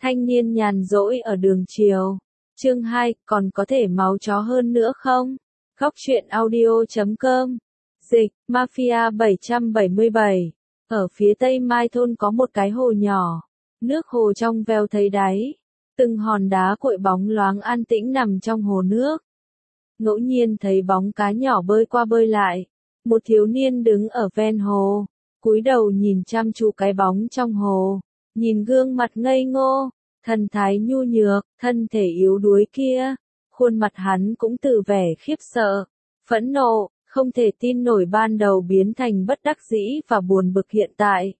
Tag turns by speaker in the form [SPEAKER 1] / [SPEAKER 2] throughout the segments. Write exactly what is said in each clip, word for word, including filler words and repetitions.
[SPEAKER 1] Thanh niên nhàn rỗi ở đường chiều. Chương hai, còn có thể máu chó hơn nữa không? Góc truyện audio chấm com. Dịch, Mafia bảy trăm bảy mươi bảy. Ở phía tây Mai thôn có một cái hồ nhỏ. Nước hồ trong veo thấy đáy. Từng hòn đá cội bóng loáng an tĩnh nằm trong hồ nước. Ngẫu nhiên thấy bóng cá nhỏ bơi qua bơi lại. Một thiếu niên đứng ở ven hồ, cúi đầu nhìn chăm chú cái bóng trong hồ. Nhìn gương mặt ngây ngô, thần thái nhu nhược, thân thể yếu đuối kia, khuôn mặt hắn cũng từ vẻ khiếp sợ, phẫn nộ, không thể tin nổi ban đầu biến thành bất đắc dĩ và buồn bực hiện tại.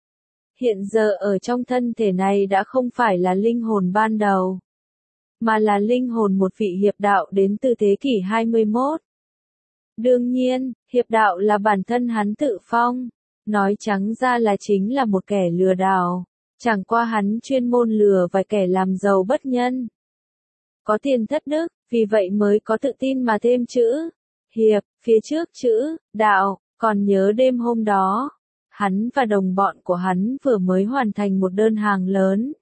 [SPEAKER 1] Hiện giờ ở trong thân thể này đã không phải là linh hồn ban đầu, mà là linh hồn một vị hiệp đạo đến từ thế kỷ hai mươi mốt. Đương nhiên, hiệp đạo là bản thân hắn tự phong, nói trắng ra là chính là một kẻ lừa đảo. Chẳng qua hắn chuyên môn lừa vài kẻ làm giàu bất nhân. Có tiền thất đức, vì vậy mới có tự tin mà thêm chữ hiệp, phía trước chữ đạo. Còn nhớ đêm hôm đó, hắn và đồng bọn của hắn vừa mới hoàn thành một đơn hàng lớn.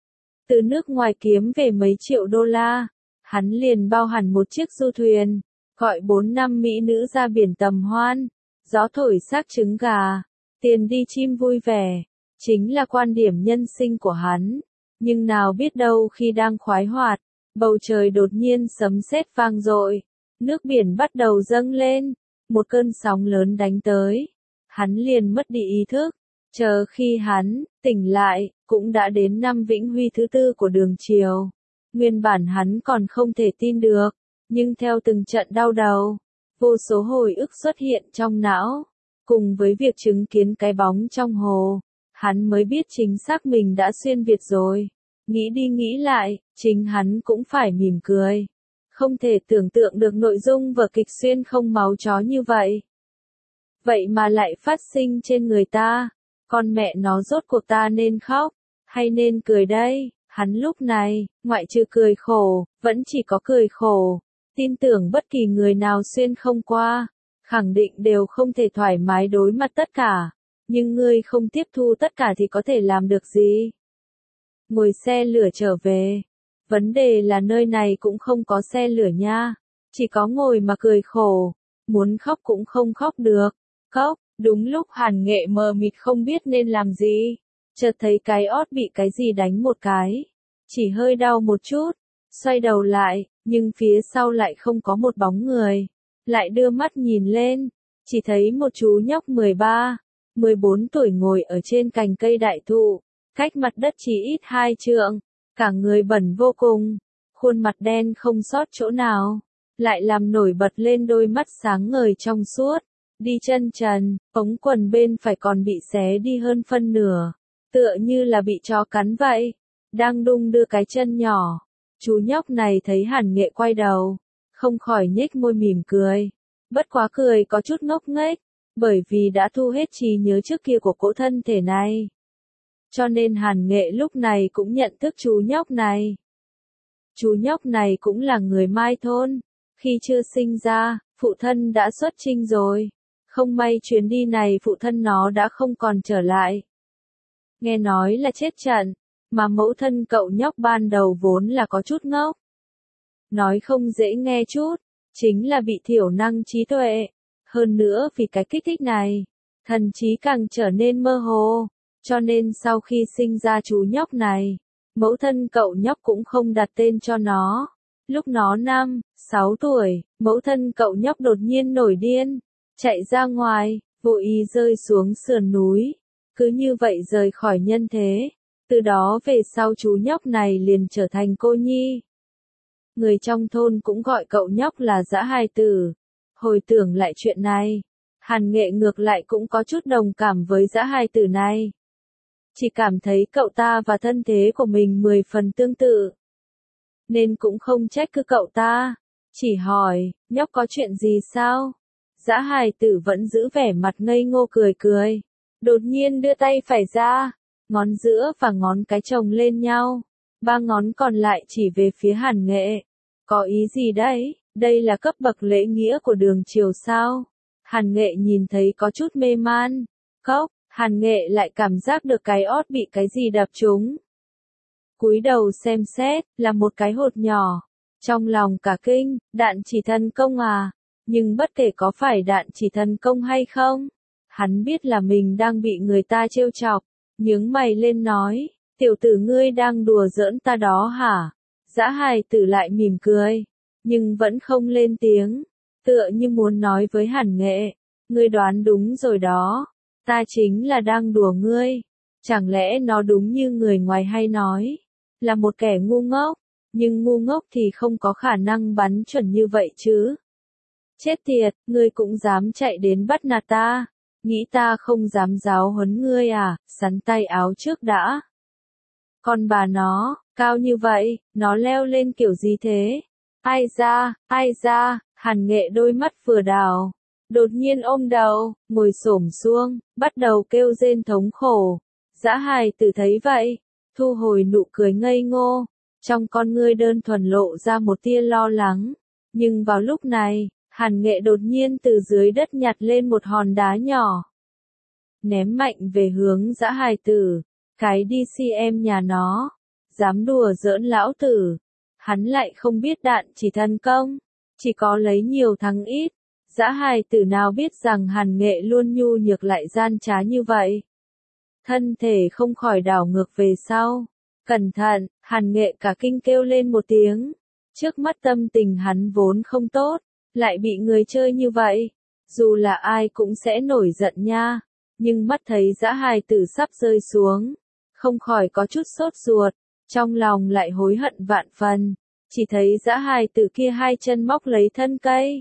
[SPEAKER 1] Từ nước ngoài kiếm về mấy triệu đô la, hắn liền bao hẳn một chiếc du thuyền, gọi bốn năm mỹ nữ ra biển tầm hoan, gió thổi xác trứng gà, tiền đi chim vui vẻ. Chính là quan điểm nhân sinh của hắn, nhưng nào biết đâu khi đang khoái hoạt, bầu trời đột nhiên sấm sét vang dội, nước biển bắt đầu dâng lên, một cơn sóng lớn đánh tới, hắn liền mất đi ý thức, chờ khi hắn tỉnh lại, cũng đã đến năm Vĩnh Huy thứ tư của đường chiều. Nguyên bản hắn còn không thể tin được, nhưng theo từng trận đau đầu, vô số hồi ức xuất hiện trong não, cùng với việc chứng kiến cái bóng trong hồ. Hắn mới biết chính xác mình đã xuyên Việt rồi. Nghĩ đi nghĩ lại, chính hắn cũng phải mỉm cười. Không thể tưởng tượng được nội dung vở kịch xuyên không máu chó như vậy. Vậy mà lại phát sinh trên người ta. Con mẹ nó rốt cuộc ta nên khóc, hay nên cười đây? Hắn lúc này, ngoại trừ cười khổ, vẫn chỉ có cười khổ. Tin tưởng bất kỳ người nào xuyên không qua, khẳng định đều không thể thoải mái đối mặt tất cả. Nhưng ngươi không tiếp thu tất cả thì có thể làm được gì? Ngồi xe lửa trở về. Vấn đề là nơi này cũng không có xe lửa nha. Chỉ có ngồi mà cười khổ. Muốn khóc cũng không khóc được. Khóc, đúng lúc Hàn Nghệ mờ mịt không biết nên làm gì. Chợt thấy cái ót bị cái gì đánh một cái. Chỉ hơi đau một chút. Xoay đầu lại, nhưng phía sau lại không có một bóng người. Lại đưa mắt nhìn lên. Chỉ thấy một chú nhóc mười ba. mười bốn tuổi ngồi ở trên cành cây đại thụ, cách mặt đất chỉ ít hai trượng, cả người bẩn vô cùng, khuôn mặt đen không sót chỗ nào, lại làm nổi bật lên đôi mắt sáng ngời trong suốt, đi chân trần, ống quần bên phải còn bị xé đi hơn phân nửa, tựa như là bị chó cắn vậy, đang đung đưa cái chân nhỏ. Chú nhóc này thấy Hàn Nghệ quay đầu, không khỏi nhếch môi mỉm cười, bất quá cười có chút ngốc nghếch. Bởi vì đã thu hết trí nhớ trước kia của cỗ thân thể này. Cho nên Hàn Nghệ lúc này cũng nhận thức chú nhóc này. Chú nhóc này cũng là người Mai thôn. Khi chưa sinh ra, phụ thân đã xuất chinh rồi. Không may chuyến đi này phụ thân nó đã không còn trở lại. Nghe nói là chết trận, mà mẫu thân cậu nhóc ban đầu vốn là có chút ngốc. Nói không dễ nghe chút, chính là bị thiểu năng trí tuệ. Hơn nữa vì cái kích thích này, thần trí càng trở nên mơ hồ, cho nên sau khi sinh ra chú nhóc này, mẫu thân cậu nhóc cũng không đặt tên cho nó. Lúc nó năm, sáu tuổi, mẫu thân cậu nhóc đột nhiên nổi điên, chạy ra ngoài, vô ý rơi xuống sườn núi, cứ như vậy rời khỏi nhân thế. Từ đó về sau chú nhóc này liền trở thành cô nhi. Người trong thôn cũng gọi cậu nhóc là dã hài tử. Hồi tưởng lại chuyện này, Hàn Nghệ ngược lại cũng có chút đồng cảm với dã hài tử này. Chỉ cảm thấy cậu ta và thân thế của mình mười phần tương tự. Nên cũng không trách cứ cậu ta. Chỉ hỏi, nhóc có chuyện gì sao? Dã hài tử vẫn giữ vẻ mặt ngây ngô cười cười. Đột nhiên đưa tay phải ra, ngón giữa và ngón cái chồng lên nhau. Ba ngón còn lại chỉ về phía Hàn Nghệ. Có ý gì đấy? Đây là cấp bậc lễ nghĩa của đường chiều sao? Hàn Nghệ nhìn thấy có chút mê man. Cốc, Hàn Nghệ lại cảm giác được cái ót bị cái gì đập trúng. cúi đầu xem xét, là một cái hột nhỏ. Trong lòng cả kinh, đạn chỉ thần công à? Nhưng bất kể có phải đạn chỉ thần công hay không, hắn biết là mình đang bị người ta trêu chọc, nhướng mày lên nói, tiểu tử ngươi đang đùa giỡn ta đó hả? Dã hài tử lại mỉm cười, nhưng vẫn không lên tiếng, tựa như muốn nói với Hàn Nghệ, ngươi đoán đúng rồi đó, ta chính là đang đùa ngươi. Chẳng lẽ nó đúng như người ngoài hay nói, là một kẻ ngu ngốc, nhưng ngu ngốc thì không có khả năng bắn chuẩn như vậy chứ. Chết tiệt, ngươi cũng dám chạy đến bắt nạt ta, nghĩ ta không dám giáo huấn ngươi à, sắn tay áo trước đã. Con bà nó, cao như vậy, nó leo lên kiểu gì thế? Ai da, ai da, Hàn Nghệ đôi mắt vừa đào, đột nhiên ôm đầu, ngồi xổm xuống, bắt đầu kêu rên thống khổ. Dã hài tử thấy vậy, thu hồi nụ cười ngây ngô, trong con ngươi đơn thuần lộ ra một tia lo lắng. Nhưng vào lúc này, Hàn Nghệ đột nhiên từ dưới đất nhặt lên một hòn đá nhỏ, ném mạnh về hướng dã hài tử. Cái đi xê em nhà nó, dám đùa giỡn lão tử. Hắn lại không biết đạn chỉ thần công, chỉ có lấy nhiều thắng ít. Dã hài tử nào biết rằng Hàn Nghệ luôn nhu nhược lại gian trá như vậy. Thân thể không khỏi đảo ngược về sau. Cẩn thận, Hàn Nghệ cả kinh kêu lên một tiếng. Trước mắt tâm tình hắn vốn không tốt, lại bị người chơi như vậy. Dù là ai cũng sẽ nổi giận nha. Nhưng mắt thấy dã hài tử sắp rơi xuống, không khỏi có chút sốt ruột, trong lòng lại hối hận vạn phần. Chỉ thấy dã hài tử kia hai chân móc lấy thân cây,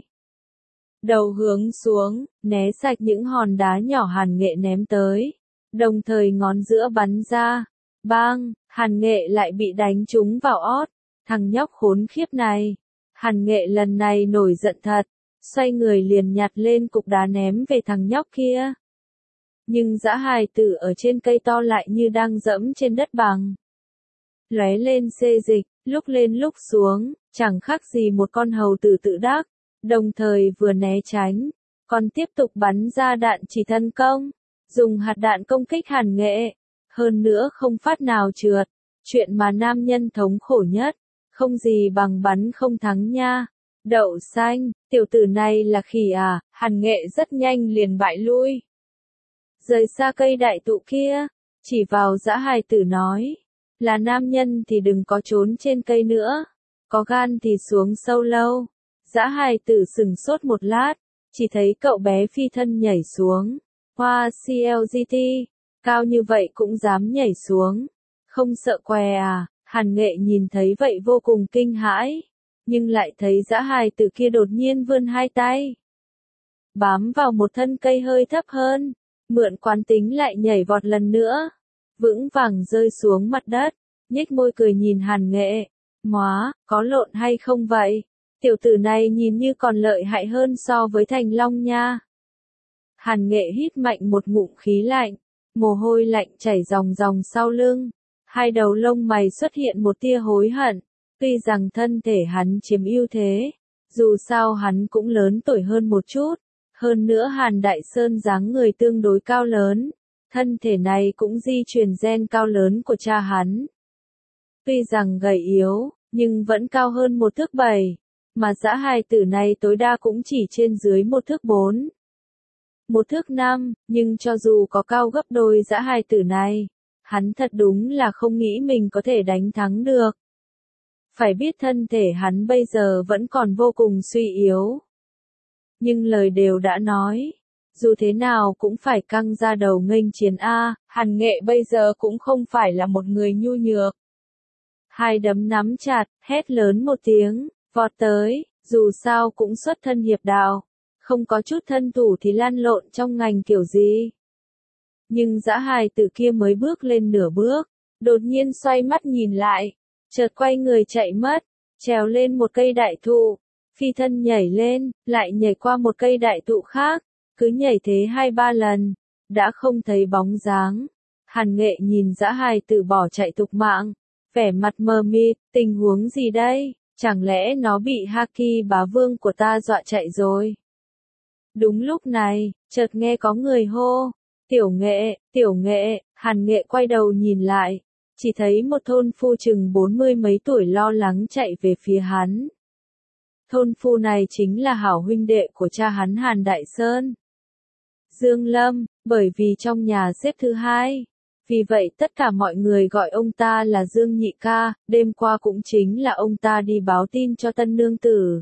[SPEAKER 1] đầu hướng xuống, né sạch những hòn đá nhỏ Hàn Nghệ ném tới, đồng thời ngón giữa bắn ra, bang, Hàn Nghệ lại bị đánh trúng vào ót. Thằng nhóc khốn khiếp này, Hàn Nghệ lần này nổi giận thật, xoay người liền nhặt lên cục đá ném về thằng nhóc kia. Nhưng dã hài tử ở trên cây to lại như đang dẫm trên đất bằng, lóe lên xê dịch, lúc lên lúc xuống, chẳng khác gì một con hầu tử tự đắc, đồng thời vừa né tránh, còn tiếp tục bắn ra đạn chỉ thần công, dùng hạt đạn công kích Hàn Nghệ, hơn nữa không phát nào trượt, chuyện mà nam nhân thống khổ nhất, không gì bằng bắn không thắng nha. Đậu xanh, tiểu tử này là khỉ à? Hàn Nghệ rất nhanh liền bại lui, rời xa cây đại thụ kia, chỉ vào dã hài tử nói, là nam nhân thì đừng có trốn trên cây nữa, có gan thì xuống sâu lâu. Dã hài tử sừng sốt một lát, chỉ thấy cậu bé phi thân nhảy xuống. Hoa xê lờ giê tê, cao như vậy cũng dám nhảy xuống, không sợ què à? Hàn Nghệ nhìn thấy vậy vô cùng kinh hãi, nhưng lại thấy dã hài tử kia đột nhiên vươn hai tay, bám vào một thân cây hơi thấp hơn, mượn quán tính lại nhảy vọt lần nữa, vững vàng rơi xuống mặt đất, nhếch môi cười nhìn Hàn Nghệ, móa, có lộn hay không vậy? Tiểu tử này nhìn như còn lợi hại hơn so với Thành Long nha. Hàn Nghệ hít mạnh một ngụm khí lạnh, mồ hôi lạnh chảy ròng ròng sau lưng, hai đầu lông mày xuất hiện một tia hối hận, tuy rằng thân thể hắn chiếm ưu thế, dù sao hắn cũng lớn tuổi hơn một chút, hơn nữa Hàn Đại Sơn dáng người tương đối cao lớn, thân thể này cũng di truyền gen cao lớn của cha hắn. Tuy rằng gầy yếu, nhưng vẫn cao hơn một thước bảy, mà dã hài tử này tối đa cũng chỉ trên dưới một thước bốn. Một thước năm, nhưng cho dù có cao gấp đôi dã hài tử này, hắn thật đúng là không nghĩ mình có thể đánh thắng được. Phải biết thân thể hắn bây giờ vẫn còn vô cùng suy yếu. Nhưng lời đều đã nói, dù thế nào cũng phải căng ra đầu nghênh chiến A, Hàn Nghệ bây giờ cũng không phải là một người nhu nhược. Hai đấm nắm chặt, hét lớn một tiếng, vọt tới, dù sao cũng xuất thân hiệp đạo, không có chút thân thủ thì lăn lộn trong ngành kiểu gì. Nhưng dã hài tử kia mới bước lên nửa bước, đột nhiên xoay mắt nhìn lại, chợt quay người chạy mất, trèo lên một cây đại thụ, phi thân nhảy lên, lại nhảy qua một cây đại thụ khác, cứ nhảy thế hai ba lần, đã không thấy bóng dáng. Hàn Nghệ nhìn dã hài tử bỏ chạy thục mạng, vẻ mặt mờ mịt, tình huống gì đây, chẳng lẽ nó bị Haki bá vương của ta dọa chạy rồi. Đúng lúc này, chợt nghe có người hô, tiểu Nghệ, tiểu Nghệ, Hàn Nghệ quay đầu nhìn lại, chỉ thấy một thôn phu chừng bốn mươi mấy tuổi lo lắng chạy về phía hắn. Thôn phu này chính là hảo huynh đệ của cha hắn Hàn Đại Sơn. Dương Lâm, bởi vì trong nhà xếp thứ hai. Vì vậy tất cả mọi người gọi ông ta là Dương Nhị Ca, đêm qua cũng chính là ông ta đi báo tin cho tân nương tử.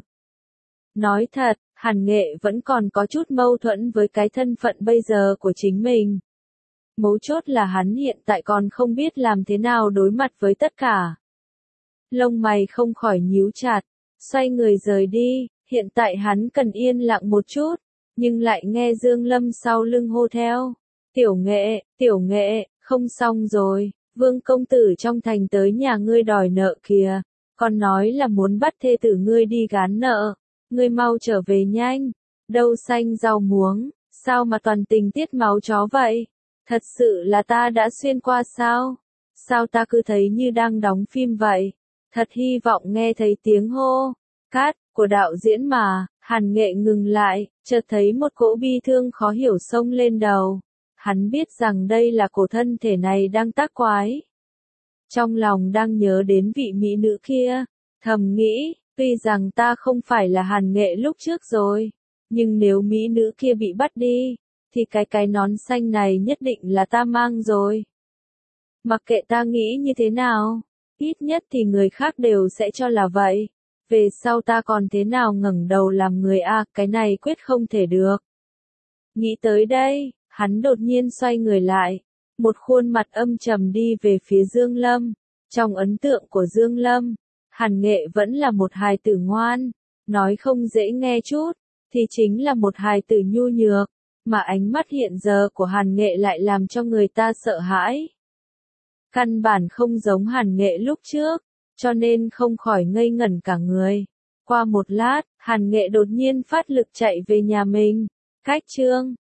[SPEAKER 1] Nói thật, Hàn Nghệ vẫn còn có chút mâu thuẫn với cái thân phận bây giờ của chính mình. Mấu chốt là hắn hiện tại còn không biết làm thế nào đối mặt với tất cả. Lông mày không khỏi nhíu chặt, xoay người rời đi, hiện tại hắn cần yên lặng một chút, nhưng lại nghe Dương Lâm sau lưng hô theo. Tiểu Nghệ, Tiểu Nghệ, không xong rồi, Vương công tử trong thành tới nhà ngươi đòi nợ kìa, còn nói là muốn bắt thê tử ngươi đi gán nợ, ngươi mau trở về nhanh, đâu xanh rau muống, sao mà toàn tình tiết máu chó vậy, thật sự là ta đã xuyên qua sao, sao ta cứ thấy như đang đóng phim vậy, thật hy vọng nghe thấy tiếng hô, cát, của đạo diễn mà, Hàn Nghệ ngừng lại, chợt thấy một cỗ bi thương khó hiểu xông lên đầu. Hắn biết rằng đây là cổ thân thể này đang tác quái. Trong lòng đang nhớ đến vị mỹ nữ kia, thầm nghĩ, tuy rằng ta không phải là Hàn Nghệ lúc trước rồi, nhưng nếu mỹ nữ kia bị bắt đi, thì cái cái nón xanh này nhất định là ta mang rồi. Mặc kệ ta nghĩ như thế nào, ít nhất thì người khác đều sẽ cho là vậy. Về sau ta còn thế nào ngẩng đầu làm người a, cái này quyết không thể được. Nghĩ tới đây, hắn đột nhiên xoay người lại, một khuôn mặt âm trầm đi về phía Dương Lâm. Trong ấn tượng của Dương Lâm, Hàn Nghệ vẫn là một hài tử ngoan, nói không dễ nghe chút, thì chính là một hài tử nhu nhược, mà ánh mắt hiện giờ của Hàn Nghệ lại làm cho người ta sợ hãi. Căn bản không giống Hàn Nghệ lúc trước, cho nên không khỏi ngây ngẩn cả người. Qua một lát, Hàn Nghệ đột nhiên phát lực chạy về nhà mình. Cách chương